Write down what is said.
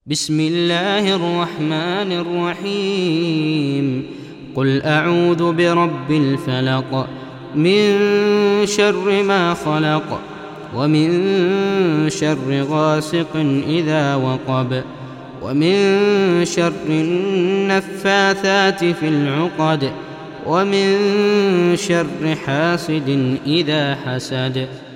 بسم الله الرحمن الرحيم. قل أعوذ برب الفلق من شر ما خلق ومن شر غاسق إذا وقب ومن شر النفاثات في العقد ومن شر حاسد إذا حسد.